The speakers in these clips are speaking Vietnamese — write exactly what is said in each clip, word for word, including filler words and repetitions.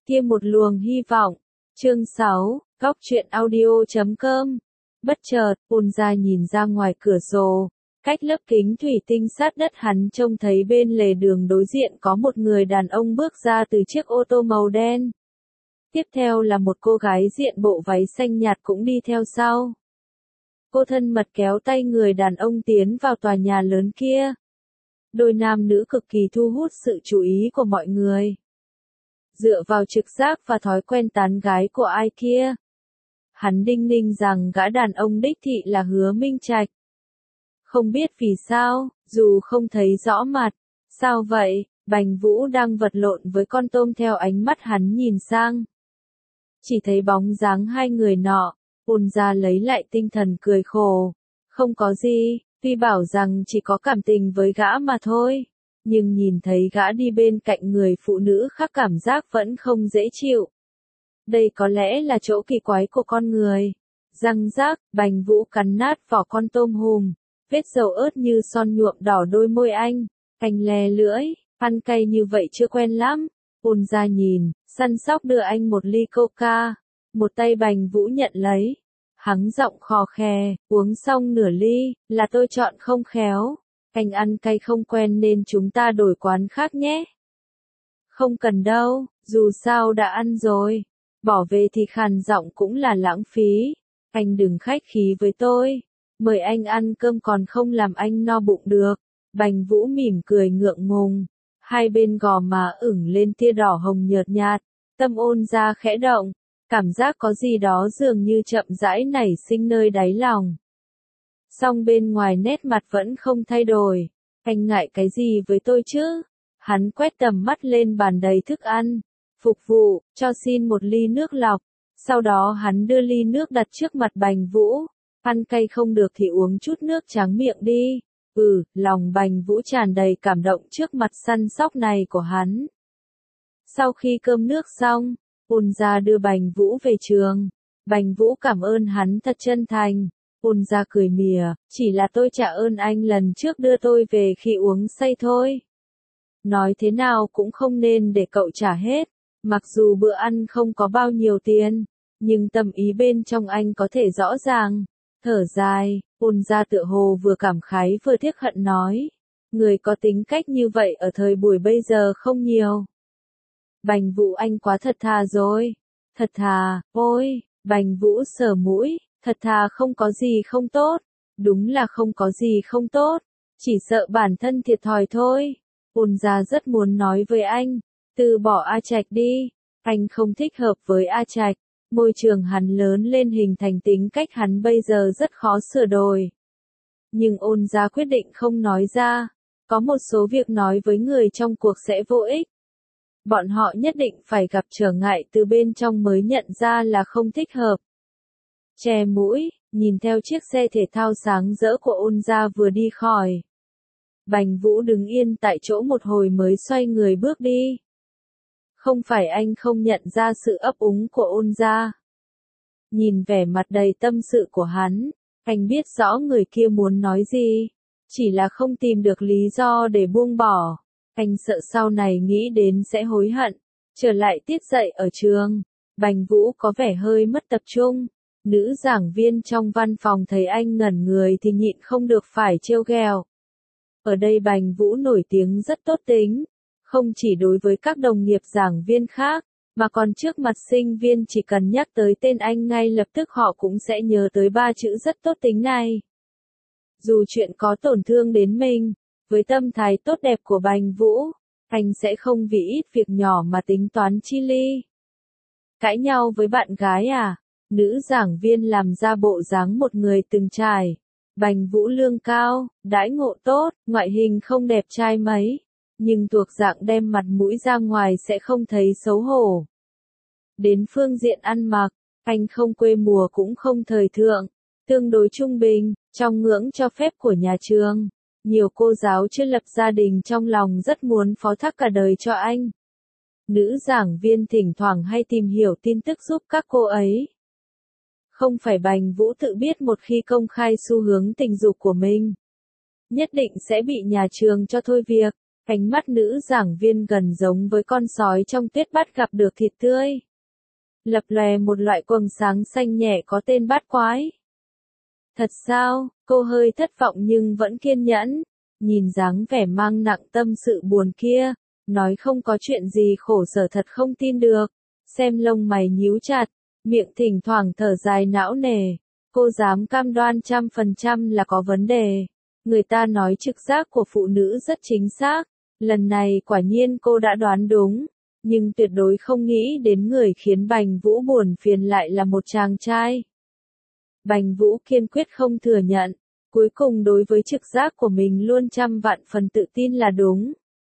Kia một luồng hy vọng. Chương sáu, Góc truyện audio chấm com. Bất chợt, Ponza nhìn ra ngoài cửa sổ, cách lớp kính thủy tinh sát đất hắn trông thấy bên lề đường đối diện có một người đàn ông bước ra từ chiếc ô tô màu đen. Tiếp theo là một cô gái diện bộ váy xanh nhạt cũng đi theo sau. Cô thân mật kéo tay người đàn ông tiến vào tòa nhà lớn kia. Đôi nam nữ cực kỳ thu hút sự chú ý của mọi người. Dựa vào trực giác và thói quen tán gái của ai kia, hắn đinh ninh rằng gã đàn ông đích thị là Hứa Minh Trạch. Không biết vì sao, dù không thấy rõ mặt. Sao vậy? Bành Vũ đang vật lộn với con tôm theo ánh mắt hắn nhìn sang. Chỉ thấy bóng dáng hai người nọ, Ponza lấy lại tinh thần cười khổ. Không có gì, tuy bảo rằng chỉ có cảm tình với gã mà thôi. Nhưng nhìn thấy gã đi bên cạnh người phụ nữ khác cảm giác vẫn không dễ chịu. Đây có lẽ là chỗ kỳ quái của con người. Răng rác, Bành Vũ cắn nát vỏ con tôm hùm. Vết dầu ớt như son nhuộm đỏ đôi môi anh. Anh lè lưỡi, ăn cay như vậy chưa quen lắm. Ponza nhìn, săn sóc đưa anh một ly coca. Một tay Bành Vũ nhận lấy. Hắn giọng khò khè, uống xong nửa ly, là tôi chọn không khéo. Anh ăn cay không quen nên chúng ta đổi quán khác nhé. Không cần đâu, dù sao đã ăn rồi. Bỏ về thì khàn giọng cũng là lãng phí. Anh đừng khách khí với tôi. Mời anh ăn cơm còn không làm anh no bụng được. Bành Vũ mỉm cười ngượng ngùng. Hai bên gò má ửng lên tia đỏ hồng nhợt nhạt. Tâm ôn ra khẽ động. Cảm giác có gì đó dường như chậm rãi nảy sinh nơi đáy lòng. Song bên ngoài nét mặt vẫn không thay đổi. Anh ngại cái gì với tôi chứ? Hắn quét tầm mắt lên bàn đầy thức ăn. Phục vụ, cho xin một ly nước lọc. Sau đó hắn đưa ly nước đặt trước mặt Bành Vũ. Ăn cay không được thì uống chút nước tráng miệng đi. Ừ, lòng Bành Vũ tràn đầy cảm động trước mặt săn sóc này của hắn. Sau khi cơm nước xong, Ponza đưa Bành Vũ về trường. Bành Vũ cảm ơn hắn thật chân thành. Ponza cười mỉa, chỉ là tôi trả ơn anh lần trước đưa tôi về khi uống say thôi. Nói thế nào cũng không nên để cậu trả hết. Mặc dù bữa ăn không có bao nhiêu tiền, nhưng tâm ý bên trong anh có thể rõ ràng. Thở dài, Ponza tựa hồ vừa cảm khái vừa tiếc hận nói. Người có tính cách như vậy ở thời buổi bây giờ không nhiều. Bành Vũ anh quá thật thà rồi. Thật thà, ôi, Bành Vũ sờ mũi, thật thà không có gì không tốt. Đúng là không có gì không tốt. Chỉ sợ bản thân thiệt thòi thôi. Ponza rất muốn nói với anh, từ bỏ A Trạch đi. Anh không thích hợp với A Trạch. Môi trường hắn lớn lên hình thành tính cách hắn bây giờ rất khó sửa đổi. Nhưng ôn ra quyết định không nói ra. Có một số việc nói với người trong cuộc sẽ vô ích. Bọn họ nhất định phải gặp trở ngại từ bên trong mới nhận ra là không thích hợp. Che mũi, nhìn theo chiếc xe thể thao sáng rỡ của ôn ra vừa đi khỏi. Bành Vũ đứng yên tại chỗ một hồi mới xoay người bước đi. Không phải anh không nhận ra sự ấp úng của ôn ra. Nhìn vẻ mặt đầy tâm sự của hắn, anh biết rõ người kia muốn nói gì. Chỉ là không tìm được lý do để buông bỏ. Anh sợ sau này nghĩ đến sẽ hối hận. Trở lại tiết dạy ở trường, Bành Vũ có vẻ hơi mất tập trung. Nữ giảng viên trong văn phòng thấy anh ngẩn người thì nhịn không được phải trêu ghẹo. Ở đây Bành Vũ nổi tiếng rất tốt tính. Không chỉ đối với các đồng nghiệp giảng viên khác, mà còn trước mặt sinh viên chỉ cần nhắc tới tên anh ngay lập tức họ cũng sẽ nhớ tới ba chữ rất tốt tính này. Dù chuyện có tổn thương đến mình, với tâm thái tốt đẹp của Bành Vũ, anh sẽ không vì ít việc nhỏ mà tính toán chi ly. Cãi nhau với bạn gái à? Nữ giảng viên làm ra bộ dáng một người từng trải. Bành Vũ lương cao, đãi ngộ tốt, ngoại hình không đẹp trai mấy. Nhưng thuộc dạng đem mặt mũi ra ngoài sẽ không thấy xấu hổ. Đến phương diện ăn mặc, anh không quê mùa cũng không thời thượng, tương đối trung bình, trong ngưỡng cho phép của nhà trường. Nhiều cô giáo chưa lập gia đình trong lòng rất muốn phó thác cả đời cho anh. Nữ giảng viên thỉnh thoảng hay tìm hiểu tin tức giúp các cô ấy. Không phải Bành Vũ tự biết một khi công khai xu hướng tình dục của mình, nhất định sẽ bị nhà trường cho thôi việc. Ánh mắt nữ giảng viên gần giống với con sói trong tuyết bắt gặp được thịt tươi. Lập lòe một loại quầng sáng xanh nhẹ có tên bát quái. Thật sao? Cô hơi thất vọng nhưng vẫn kiên nhẫn. Nhìn dáng vẻ mang nặng tâm sự buồn kia. Nói không có chuyện gì khổ sở thật không tin được. Xem lông mày nhíu chặt. Miệng thỉnh thoảng thở dài não nề. Cô dám cam đoan trăm phần trăm là có vấn đề. Người ta nói trực giác của phụ nữ rất chính xác. Lần này quả nhiên cô đã đoán đúng. Nhưng tuyệt đối không nghĩ đến người khiến Bành Vũ buồn phiền lại là một chàng trai. Bành Vũ kiên quyết không thừa nhận. Cuối cùng đối với trực giác của mình luôn trăm vạn phần tự tin là đúng.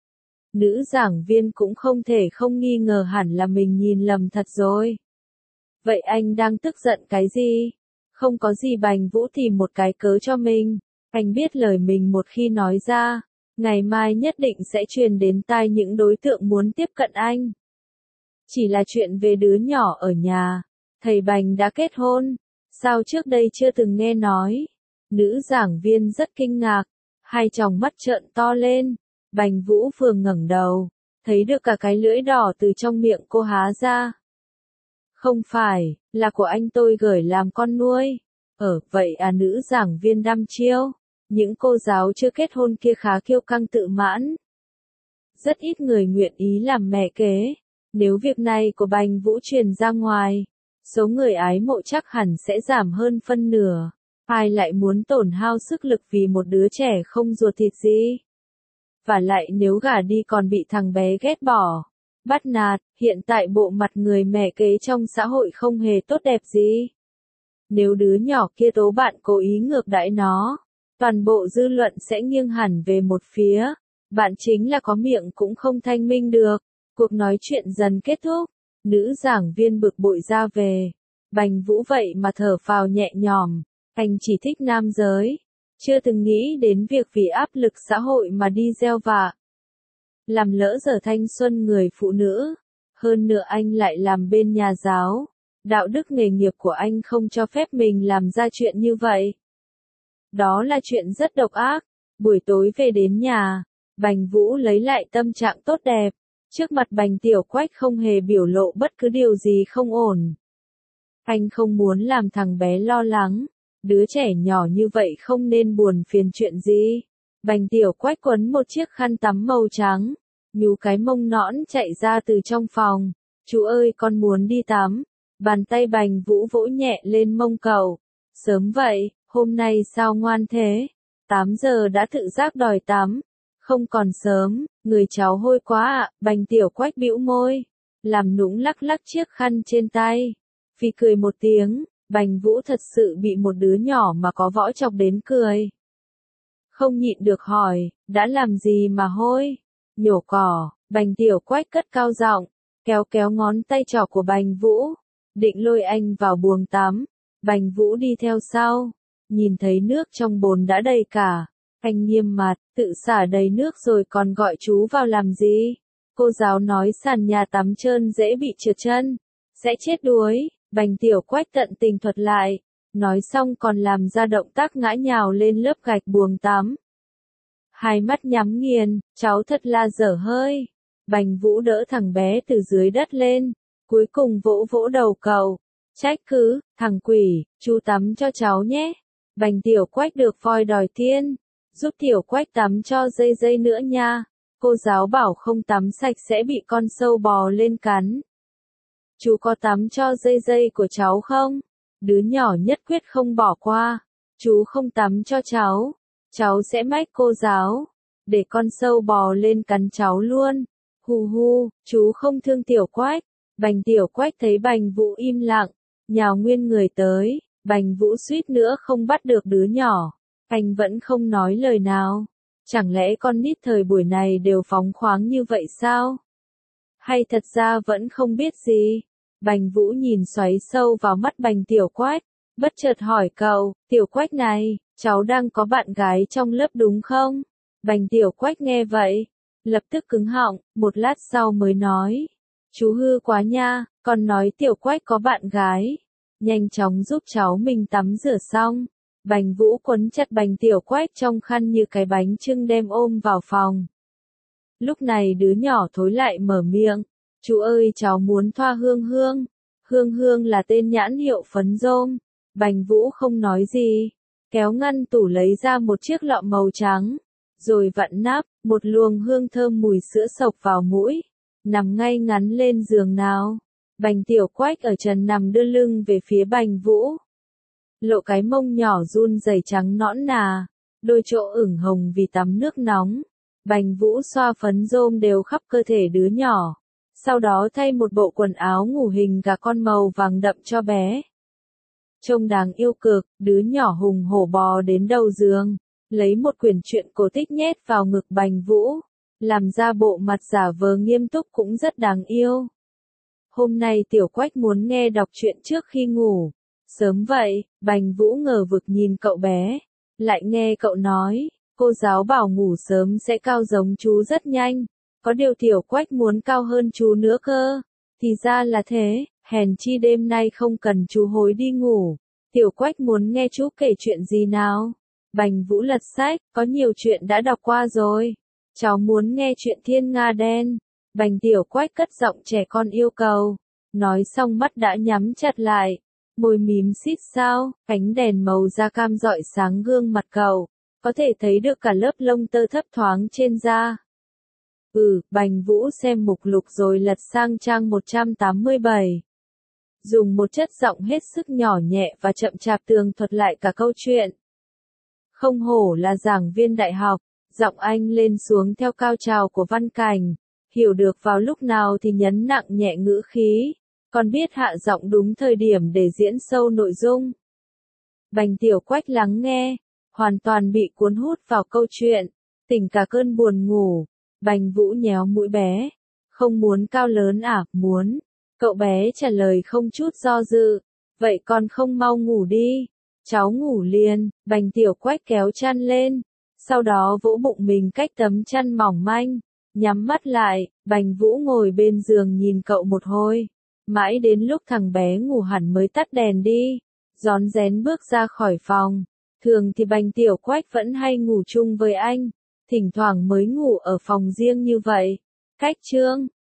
Nữ giảng viên cũng không thể không nghi ngờ hẳn là mình nhìn lầm thật rồi. Vậy anh đang tức giận cái gì? Không có gì. Bành Vũ tìm một cái cớ cho mình. Anh biết lời mình một khi nói ra, ngày mai nhất định sẽ truyền đến tai những đối tượng muốn tiếp cận anh. Chỉ là chuyện về đứa nhỏ ở nhà. Thầy Bành đã kết hôn. Sao trước đây chưa từng nghe nói? Nữ giảng viên rất kinh ngạc. Hai tròng mắt trợn to lên. Bành Vũ vừa ngẩng đầu. Thấy được cả cái lưỡi đỏ từ trong miệng cô há ra. Không phải, là của anh tôi gửi làm con nuôi. Ở, vậy à? Nữ giảng viên đăm chiêu. Những cô giáo chưa kết hôn kia khá kiêu căng tự mãn. Rất ít người nguyện ý làm mẹ kế. Nếu việc này của Bành Vũ truyền ra ngoài, số người ái mộ chắc hẳn sẽ giảm hơn phân nửa. Ai lại muốn tổn hao sức lực vì một đứa trẻ không ruột thịt gì? Và lại nếu gả đi còn bị thằng bé ghét bỏ, bắt nạt, hiện tại bộ mặt người mẹ kế trong xã hội không hề tốt đẹp gì. Nếu đứa nhỏ kia tố bạn cố ý ngược đãi nó, toàn bộ dư luận sẽ nghiêng hẳn về một phía. Bạn chính là có miệng cũng không thanh minh được. Cuộc nói chuyện dần kết thúc. Nữ giảng viên bực bội ra về. Bành Vũ vậy mà thở phào nhẹ nhõm. Anh chỉ thích nam giới. Chưa từng nghĩ đến việc vì áp lực xã hội mà đi gieo vạ. Làm lỡ dở thanh xuân người phụ nữ. Hơn nữa anh lại làm bên nhà giáo. Đạo đức nghề nghiệp của anh không cho phép mình làm ra chuyện như vậy. Đó là chuyện rất độc ác. Buổi tối về đến nhà, Bành Vũ lấy lại tâm trạng tốt đẹp. Trước mặt Bành Tiểu Quách không hề biểu lộ bất cứ điều gì không ổn. Anh không muốn làm thằng bé lo lắng. Đứa trẻ nhỏ như vậy không nên buồn phiền chuyện gì. Bành Tiểu Quách quấn một chiếc khăn tắm màu trắng. Nhú cái mông nõn chạy ra từ trong phòng. Chú ơi, con muốn đi tắm. Bàn tay Bành Vũ vỗ nhẹ lên mông cậu. Sớm vậy, hôm nay sao ngoan thế? tám giờ đã tự giác đòi tắm. Không còn sớm, người cháu hôi quá ạ. Bành Tiểu Quách bĩu môi. Làm nũng lắc lắc chiếc khăn trên tay. Phi cười một tiếng. Bành Vũ thật sự bị một đứa nhỏ mà có võ chọc đến cười. Không nhịn được hỏi, đã làm gì mà hôi? Nhổ cỏ. Bành Tiểu Quách cất cao giọng, kéo kéo ngón tay trỏ của Bành Vũ. Định lôi anh vào buồng tắm. Bành Vũ đi theo sau. Nhìn thấy nước trong bồn đã đầy cả. Anh nghiêm mặt, tự xả đầy nước rồi còn gọi chú vào làm gì? Cô giáo nói sàn nhà tắm trơn dễ bị trượt chân. Sẽ chết đuối. Bành Tiểu Quách tận tình thuật lại. Nói xong còn làm ra động tác ngã nhào lên lớp gạch buồng tắm. Hai mắt nhắm nghiền, cháu thật là dở hơi. Bành Vũ đỡ thằng bé từ dưới đất lên. Cuối cùng vỗ vỗ đầu cậu. Trách cứ, thằng quỷ, chú tắm cho cháu nhé. Bành Tiểu Quách được voi đòi tiên. Giúp Tiểu Quách tắm cho dây dây nữa nha. Cô giáo bảo không tắm sạch sẽ bị con sâu bò lên cắn. Chú có tắm cho dây dây của cháu không? Đứa nhỏ nhất quyết không bỏ qua. Chú không tắm cho cháu. Cháu sẽ mách cô giáo. Để con sâu bò lên cắn cháu luôn. Hù hu, chú không thương Tiểu Quách. Bành Tiểu Quách thấy Bành Vũ im lặng. Nhào nguyên người tới. Bành Vũ suýt nữa không bắt được đứa nhỏ. Anh vẫn không nói lời nào. Chẳng lẽ con nít thời buổi này đều phóng khoáng như vậy sao? Hay thật ra vẫn không biết gì? Bành Vũ nhìn xoáy sâu vào mắt Bành Tiểu Quách. Bất chợt hỏi cậu, Tiểu Quách này, cháu đang có bạn gái trong lớp đúng không? Bành Tiểu Quách nghe vậy. Lập tức cứng họng, một lát sau mới nói. Chú hư quá nha, con nói Tiểu Quách có bạn gái. Nhanh chóng giúp cháu mình tắm rửa xong. Bành Vũ quấn chặt Bành Tiểu Quách trong khăn như cái bánh chưng đem ôm vào phòng. Lúc này đứa nhỏ thối lại mở miệng. Chú ơi cháu muốn thoa Hương Hương. Hương Hương là tên nhãn hiệu phấn rôm. Bành Vũ không nói gì. Kéo ngăn tủ lấy ra một chiếc lọ màu trắng. Rồi vặn nắp, một luồng hương thơm mùi sữa sộc vào mũi. Nằm ngay ngắn lên giường nào. Bành Tiểu Quách ở trần nằm đưa lưng về phía Bành Vũ. Lộ cái mông nhỏ run rẩy trắng nõn nà. Đôi chỗ ửng hồng vì tắm nước nóng. Bành Vũ xoa phấn rôm đều khắp cơ thể đứa nhỏ. Sau đó thay một bộ quần áo ngủ hình gà con màu vàng đậm cho bé. Trông đáng yêu cực, đứa nhỏ hùng hổ bò đến đầu giường. Lấy một quyển truyện cổ tích nhét vào ngực Bành Vũ. Làm ra bộ mặt giả vờ nghiêm túc cũng rất đáng yêu. Hôm nay Tiểu Quách muốn nghe đọc truyện trước khi ngủ. Sớm vậy, Bành Vũ ngờ vực nhìn cậu bé. Lại nghe cậu nói, cô giáo bảo ngủ sớm sẽ cao giống chú rất nhanh. Có điều Tiểu Quách muốn cao hơn chú nữa cơ. Thì ra là thế, hèn chi đêm nay không cần chú hối đi ngủ. Tiểu Quách muốn nghe chú kể chuyện gì nào? Bành Vũ lật sách, có nhiều chuyện đã đọc qua rồi. Cháu muốn nghe chuyện Thiên Nga Đen. Bành Tiểu Quách cất giọng trẻ con yêu cầu. Nói xong mắt đã nhắm chặt lại. Môi mím xít sao, ánh đèn màu da cam rọi sáng gương mặt cậu. Có thể thấy được cả lớp lông tơ thấp thoáng trên da. Ừ, Bành Vũ xem mục lục rồi lật sang trang một trăm tám mươi bảy. Dùng một chất giọng hết sức nhỏ nhẹ và chậm chạp tường thuật lại cả câu chuyện. Không hổ là giảng viên đại học, giọng anh lên xuống theo cao trào của văn cảnh. Hiểu được vào lúc nào thì nhấn nặng nhẹ ngữ khí. Còn biết hạ giọng đúng thời điểm để diễn sâu nội dung. Bành Tiểu Quách lắng nghe, hoàn toàn bị cuốn hút vào câu chuyện, tỉnh cả cơn buồn ngủ. Bành Vũ nhéo mũi bé. Không muốn cao lớn à, muốn. Cậu bé trả lời không chút do dự. Vậy con không mau ngủ đi. Cháu ngủ liền. Bành Tiểu Quách kéo chăn lên. Sau đó vỗ bụng mình cách tấm chăn mỏng manh. Nhắm mắt lại, Bành Vũ ngồi bên giường nhìn cậu một hồi. Mãi đến lúc thằng bé ngủ hẳn mới tắt đèn đi. Rón rén bước ra khỏi phòng. Thường thì Bành Tiểu Quách vẫn hay ngủ chung với anh. Thỉnh thoảng mới ngủ ở phòng riêng như vậy. Cách chương